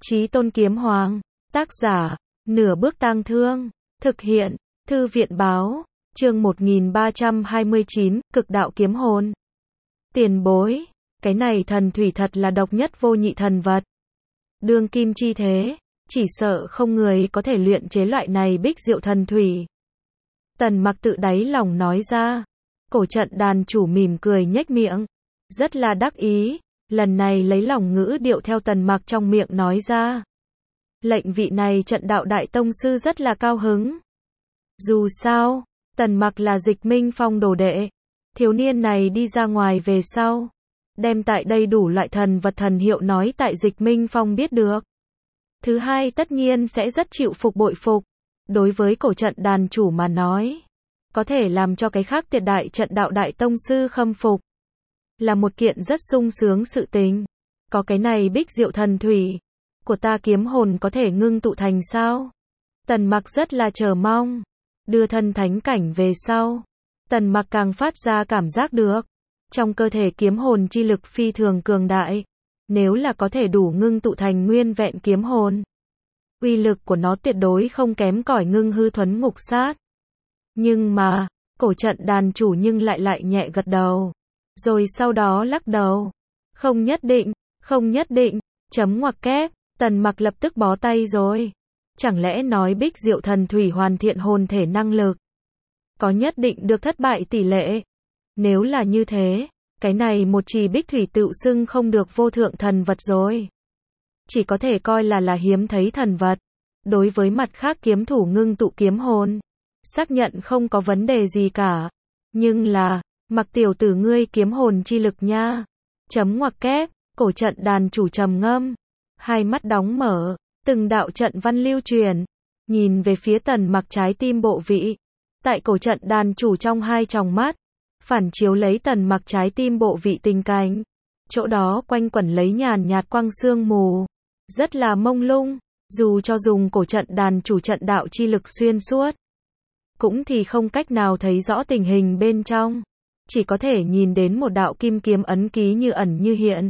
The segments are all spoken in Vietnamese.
Chí Tôn Kiếm Hoàng. Tác giả, Nửa Bước Tang Thương. Thực hiện, Thư viện Báo. Chương 1329, Cực Đạo Kiếm Hồn. Tiền bối, cái này thần thủy thật là độc nhất vô nhị thần vật. Đương kim chi thế, chỉ sợ không người có thể luyện chế loại này bích diệu thần thủy. Tần Mặc tự đáy lòng nói ra. Cổ trận đàn chủ mỉm cười nhếch miệng, rất là đắc ý, lần này lấy lòng ngữ điệu theo Tần Mặc trong miệng nói ra. Lệnh vị này trận đạo đại tông sư rất là cao hứng. Dù sao, Tần Mặc là Dịch Minh Phong đồ đệ, thiếu niên này đi ra ngoài về sau, đem tại đây đủ loại thần vật thần hiệu nói tại Dịch Minh Phong biết được. Thứ hai tất nhiên sẽ rất chịu phục bội phục. Đối với cổ trận đàn chủ mà nói, có thể làm cho cái khác tuyệt đại trận đạo đại tông sư khâm phục, là một kiện rất sung sướng sự tình. Có cái này bích diệu thần thủy của ta kiếm hồn có thể ngưng tụ thành sao? Tần Mặc rất là chờ mong. Đưa thân thánh cảnh về sau, Tần Mặc càng phát ra cảm giác được trong cơ thể kiếm hồn chi lực phi thường cường đại. Nếu là có thể đủ ngưng tụ thành nguyên vẹn kiếm hồn, uy lực của nó tuyệt đối không kém cỏi ngưng hư thuấn ngục sát. Nhưng mà, cổ trận đàn chủ nhưng lại nhẹ gật đầu, rồi sau đó lắc đầu. Không nhất định, không nhất định, chấm ngoặc kép. Tần Mặc lập tức bó tay rồi. Chẳng lẽ nói bích diệu thần thủy hoàn thiện hồn thể năng lực có nhất định được thất bại tỷ lệ? Nếu là như thế, cái này một chỉ bích thủy tự xưng không được vô thượng thần vật rồi, chỉ có thể coi là hiếm thấy thần vật. Đối với mặt khác kiếm thủ ngưng tụ kiếm hồn, xác nhận không có vấn đề gì cả. Nhưng là, Mặc tiểu tử ngươi kiếm hồn chi lực nha. Chấm ngoặc kép, cổ trận đàn chủ trầm ngâm, hai mắt đóng mở, từng đạo trận văn lưu truyền, nhìn về phía Tần Mặc trái tim bộ vị. Tại cổ trận đàn chủ trong hai tròng mắt, phản chiếu lấy Tần Mặc trái tim bộ vị tình cảnh. Chỗ đó quanh quẩn lấy nhàn nhạt quang sương mù, rất là mông lung. Dù cho dùng cổ trận đàn chủ trận đạo chi lực xuyên suốt, cũng thì không cách nào thấy rõ tình hình bên trong. Chỉ có thể nhìn đến một đạo kim kiếm ấn ký như ẩn như hiện.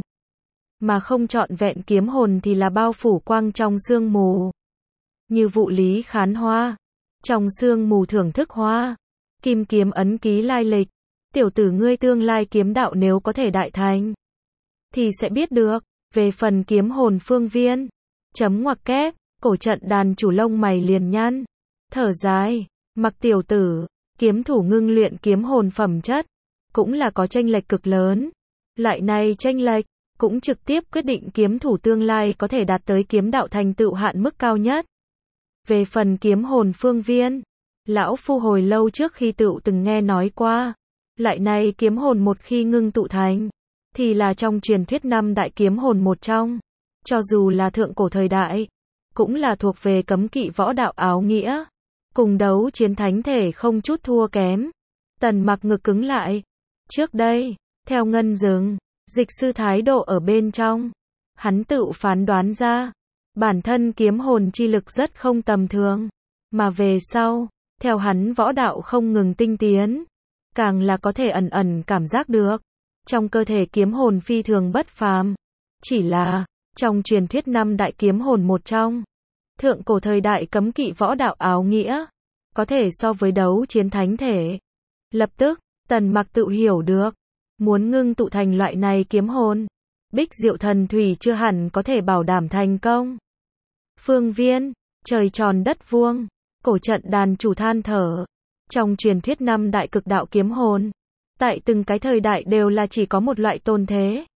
Mà không trọn vẹn kiếm hồn thì là bao phủ quang trong sương mù. Như vụ lý khán hoa, trong sương mù thưởng thức hoa. Kim kiếm ấn ký lai lịch. Tiểu tử ngươi tương lai kiếm đạo nếu có thể đại thành, thì sẽ biết được. Về phần kiếm hồn phương viên, chấm ngoặc kép, cổ trận đàn chủ lông mày liền nhăn, thở dài. Mặc tiểu tử, kiếm thủ ngưng luyện kiếm hồn phẩm chất, cũng là có chênh lệch cực lớn. Loại này chênh lệch, cũng trực tiếp quyết định kiếm thủ tương lai có thể đạt tới kiếm đạo thành tựu hạn mức cao nhất. Về phần kiếm hồn phương viên, lão phu hồi lâu trước khi tựu từng nghe nói qua. Loại này kiếm hồn một khi ngưng tụ thành, thì là trong truyền thuyết năm đại kiếm hồn một trong. Cho dù là thượng cổ thời đại, cũng là thuộc về cấm kỵ võ đạo áo nghĩa. Cùng đấu chiến thánh thể không chút thua kém. Tần Mặc ngực cứng lại. Trước đây, theo ngân dừng, dịch sư thái độ ở bên trong, hắn tự phán đoán ra, bản thân kiếm hồn chi lực rất không tầm thường. Mà về sau, theo hắn võ đạo không ngừng tinh tiến, càng là có thể ẩn cảm giác được, trong cơ thể kiếm hồn phi thường bất phàm. Chỉ là, trong truyền thuyết năm đại kiếm hồn một trong, thượng cổ thời đại cấm kỵ võ đạo áo nghĩa, có thể so với đấu chiến thánh thể. Lập tức, Tần Mặc tự hiểu được, muốn ngưng tụ thành loại này kiếm hồn, bích diệu thần thủy chưa hẳn có thể bảo đảm thành công. Phương viên, trời tròn đất vuông, cổ trận đàn chủ than thở. Trong truyền thuyết năm đại cực đạo kiếm hồn, tại từng cái thời đại đều là chỉ có một loại tồn thế.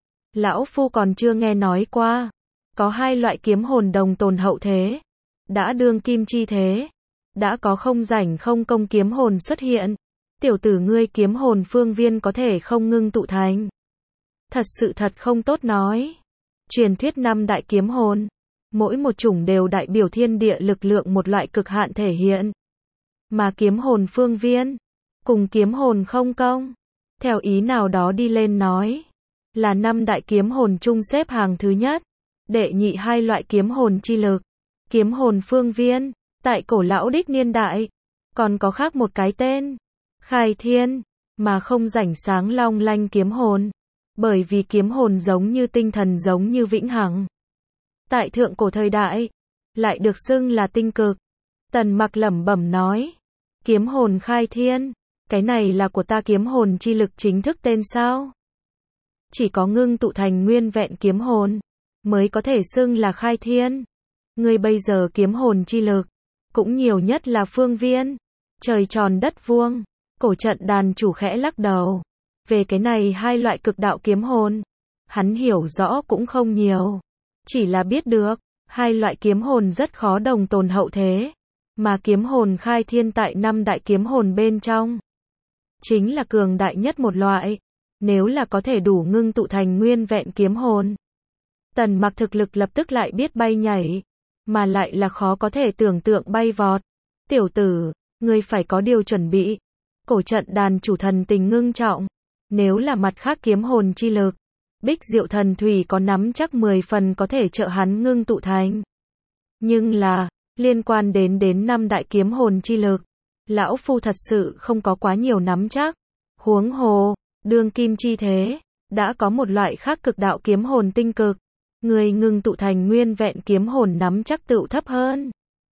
Lão phu còn chưa nghe nói qua, có hai loại kiếm hồn đồng tồn hậu thế. Đã đương kim chi thế, đã có không rảnh không công kiếm hồn xuất hiện. Tiểu tử ngươi kiếm hồn phương viên có thể không ngưng tụ thành. Thật sự thật không tốt nói. Truyền thuyết năm đại kiếm hồn, mỗi một chủng đều đại biểu thiên địa lực lượng một loại cực hạn thể hiện. Mà kiếm hồn phương viên, cùng kiếm hồn không công, theo ý nào đó đi lên nói, là năm đại kiếm hồn chung xếp hàng thứ nhất. Đệ nhị hai loại kiếm hồn chi lực. Kiếm hồn phương viên, tại cổ lão đích niên đại, còn có khác một cái tên, khai thiên, mà không rảnh sáng long lanh kiếm hồn. Bởi vì kiếm hồn giống như tinh thần giống như vĩnh hằng. tại thượng cổ thời đại, lại được xưng là tinh cực. Tần Mặc lẩm bẩm nói, kiếm hồn khai thiên, cái này là của ta kiếm hồn chi lực chính thức tên sao? Chỉ có ngưng tụ thành nguyên vẹn kiếm hồn, mới có thể xưng là khai thiên. Ngươi bây giờ kiếm hồn chi lực, cũng nhiều nhất là phương viên, trời tròn đất vuông. Cổ trận đàn chủ khẽ lắc đầu. Về cái này hai loại cực đạo kiếm hồn, hắn hiểu rõ cũng không nhiều. Chỉ là biết được, hai loại kiếm hồn rất khó đồng tồn hậu thế. Mà kiếm hồn khai thiên tại năm đại kiếm hồn bên trong, chính là cường đại nhất một loại. Nếu là có thể đủ ngưng tụ thành nguyên vẹn kiếm hồn, Tần Mặc thực lực lập tức lại biết bay nhảy, mà lại là khó có thể tưởng tượng bay vọt. Tiểu tử, ngươi phải có điều chuẩn bị. Cổ trận đàn chủ thần tình ngưng trọng. Nếu là mặt khác kiếm hồn chi lực, Bích Diệu Thần Thủy có nắm chắc 10 phần có thể trợ hắn ngưng tụ thành. Nhưng là, liên quan đến năm đại kiếm hồn chi lực, lão phu thật sự không có quá nhiều nắm chắc. Huống hồ, đương kim chi thế, đã có một loại khác cực đạo kiếm hồn tinh cực. Người ngưng tụ thành nguyên vẹn kiếm hồn nắm chắc tựu thấp hơn.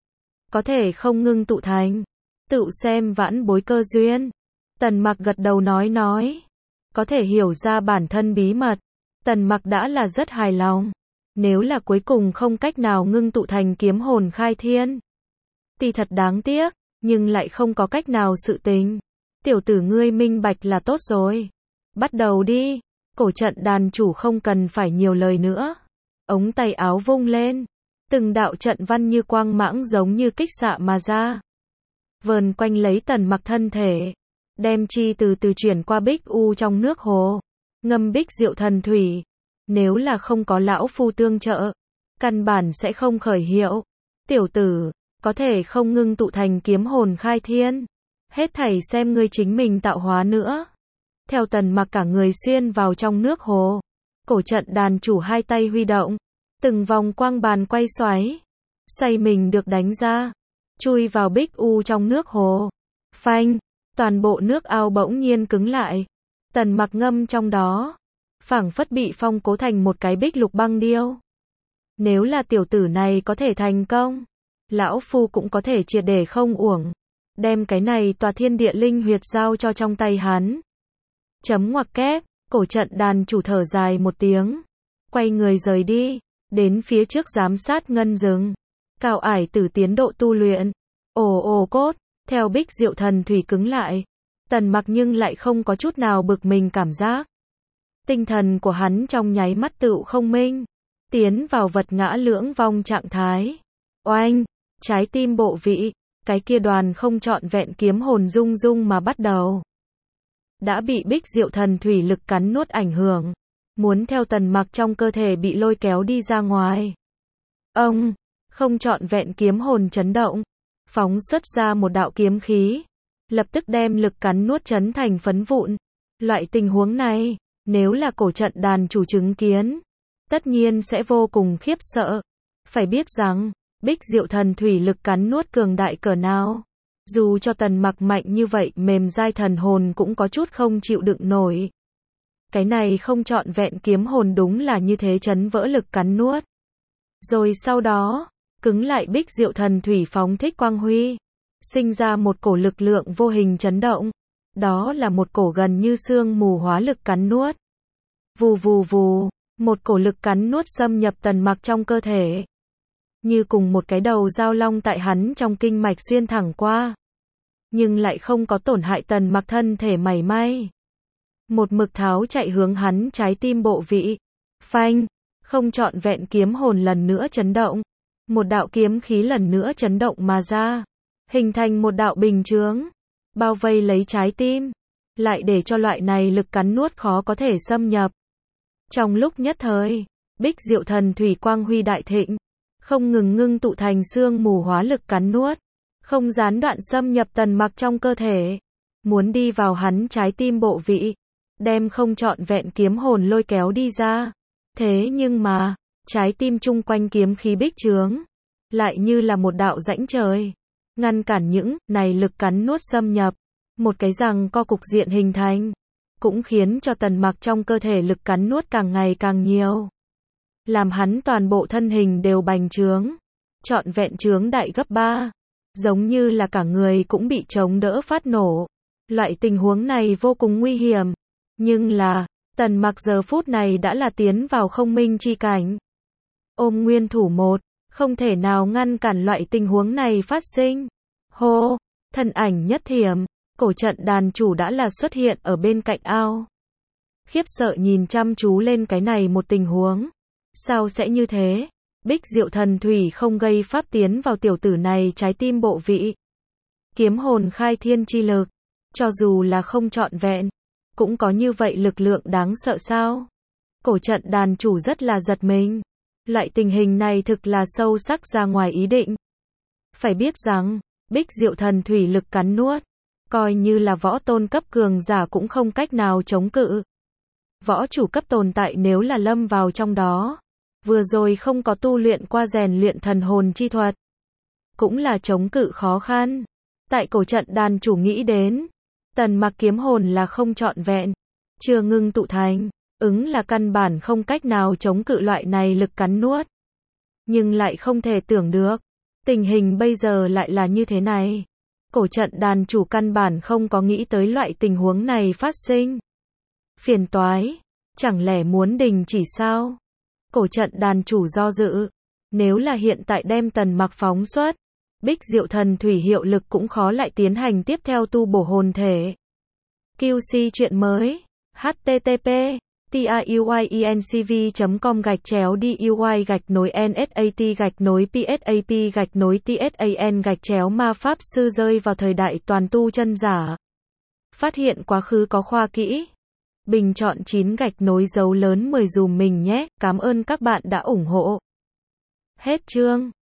Có thể không ngưng tụ thành, tựu xem vãn bối cơ duyên. Tần Mặc gật đầu nói. Có thể hiểu ra bản thân bí mật, Tần Mặc đã là rất hài lòng. Nếu là cuối cùng không cách nào ngưng tụ thành kiếm hồn khai thiên, thì thật đáng tiếc, nhưng lại không có cách nào sự tình. Tiểu tử ngươi minh bạch là tốt rồi. Bắt đầu đi. Cổ trận đàn chủ không cần phải nhiều lời nữa. Ống tay áo vung lên, từng đạo trận văn như quang mãng giống như kích xạ mà ra, vờn quanh lấy Tần Mặc thân thể, đem chi từ từ chuyển qua Bích U trong nước hồ, ngâm Bích Diệu Thần Thủy. Nếu là không có lão phu tương trợ, căn bản sẽ không khởi hiệu. Tiểu tử, có thể không ngưng tụ thành kiếm hồn khai thiên, hết thảy xem ngươi chính mình tạo hóa nữa. Theo Tần Mặc cả người xuyên vào trong nước hồ, cổ trận đàn chủ hai tay huy động, từng vòng quang bàn quay xoáy, xoay mình được đánh ra, chui vào Bích U trong nước hồ. Phanh, toàn bộ nước ao bỗng nhiên cứng lại. Tần Mặc ngâm trong đó, phảng phất bị phong cố thành một cái bích lục băng điêu. Nếu là tiểu tử này có thể thành công, lão phu cũng có thể triệt để không uổng, đem cái này tòa thiên địa linh huyệt giao cho trong tay hắn. Chấm ngoặc kép, cổ trận đàn chủ thở dài một tiếng, quay người rời đi, đến phía trước giám sát ngân rừng, cao ải tử tiến độ tu luyện. Ồ cốt, theo Bích Diệu Thần Thủy cứng lại, Tần Mặc nhưng lại không có chút nào bực mình cảm giác. Tinh thần của hắn trong nháy mắt tựu không minh, tiến vào vật ngã lưỡng vong trạng thái. Oanh, trái tim bộ vị, cái kia đoàn không trọn vẹn kiếm hồn rung rung mà bắt đầu. Đã bị Bích Diệu Thần Thủy lực cắn nuốt ảnh hưởng, muốn theo Tần Mặc trong cơ thể bị lôi kéo đi ra ngoài. Ông, không trọn vẹn kiếm hồn chấn động, phóng xuất ra một đạo kiếm khí, lập tức đem lực cắn nuốt chấn thành phấn vụn. Loại tình huống này, nếu là cổ trận đàn chủ chứng kiến, tất nhiên sẽ vô cùng khiếp sợ. Phải biết rằng, Bích Diệu Thần Thủy lực cắn nuốt cường đại cỡ nào, dù cho Tần Mặc mạnh như vậy mềm dai thần hồn cũng có chút không chịu đựng nổi. Cái này không trọn vẹn kiếm hồn đúng là như thế chấn vỡ lực cắn nuốt. Rồi sau đó, cứng lại Bích Diệu Thần Thủy phóng thích quang huy, sinh ra một cổ lực lượng vô hình chấn động. Đó là một cổ gần như sương mù hóa lực cắn nuốt. Vù vù vù, một cổ lực cắn nuốt xâm nhập Tần Mặc trong cơ thể. Như cùng một cái đầu dao long tại hắn trong kinh mạch xuyên thẳng qua. Nhưng lại không có tổn hại Tần Mặc thân thể mảy may. Một mực tháo chạy hướng hắn trái tim bộ vị. Phanh, không trọn vẹn kiếm hồn lần nữa chấn động. Một đạo kiếm khí lần nữa chấn động mà ra, hình thành một đạo bình chướng, bao vây lấy trái tim, lại để cho loại này lực cắn nuốt khó có thể xâm nhập. Trong lúc nhất thời, Bích Diệu Thần Thủy quang huy đại thịnh, không ngừng ngưng tụ thành sương mù hóa lực cắn nuốt, không gián đoạn xâm nhập Tần Mặc trong cơ thể, muốn đi vào hắn trái tim bộ vị, đem không trọn vẹn kiếm hồn lôi kéo đi ra. Thế nhưng mà, trái tim chung quanh kiếm khí bích chướng, lại như là một đạo rãnh trời, ngăn cản những này lực cắn nuốt xâm nhập. Một cái giằng co cục diện hình thành, cũng khiến cho Tần Mặc trong cơ thể lực cắn nuốt càng ngày càng nhiều. làm hắn toàn bộ thân hình đều bành trướng, trọn vẹn trướng đại gấp 3, giống như là cả người cũng bị chống đỡ phát nổ. Loại tình huống này vô cùng nguy hiểm, nhưng là, Tần Mặc giờ phút này đã là tiến vào không minh chi cảnh. Ôm nguyên thủ một, không thể nào ngăn cản loại tình huống này phát sinh. Hô, thân ảnh nhất thiểm, cổ trận đàn chủ đã là xuất hiện ở bên cạnh ao. Khiếp sợ nhìn chăm chú lên cái này một tình huống. Sao sẽ như thế? Bích Diệu Thần Thủy không gây pháp tiến vào tiểu tử này trái tim bộ vị. Kiếm hồn khai thiên chi lực, cho dù là không trọn vẹn, cũng có như vậy lực lượng đáng sợ sao? Cổ trận đàn chủ rất là giật mình. Loại tình hình này thực là sâu sắc ra ngoài ý định. Phải biết rằng, Bích Diệu Thần Thủy lực cắn nuốt, coi như là võ tôn cấp cường giả cũng không cách nào chống cự. Võ chủ cấp tồn tại nếu là lâm vào trong đó, vừa rồi không có tu luyện qua rèn luyện thần hồn chi thuật, cũng là chống cự khó khăn. Tại cổ trận đàn chủ nghĩ đến, Tần Mặc kiếm hồn là không trọn vẹn, chưa ngưng tụ thành, là căn bản không cách nào chống cự loại này lực cắn nuốt. Nhưng lại không thể tưởng được, tình hình bây giờ lại là như thế này. Cổ trận đàn chủ căn bản không có nghĩ tới loại tình huống này phát sinh. Phiền toái, chẳng lẽ muốn đình chỉ sao? Cổ trận đàn chủ do dự, nếu là hiện tại đem Tần Mặc phóng xuất, Bích Diệu Thần Thủy hiệu lực cũng khó lại tiến hành tiếp theo tu bổ hồn thể. QC chuyện mới, http tiuy.com/DUI-PSAP-NSAT-PSAP-TSAN ma pháp sư rơi vào thời đại toàn tu chân giả. Phát hiện quá khứ có khoa kỹ. Bình chọn 9 dấu lớn 10 dùm mình nhé. Cảm ơn các bạn đã ủng hộ. Hết chương.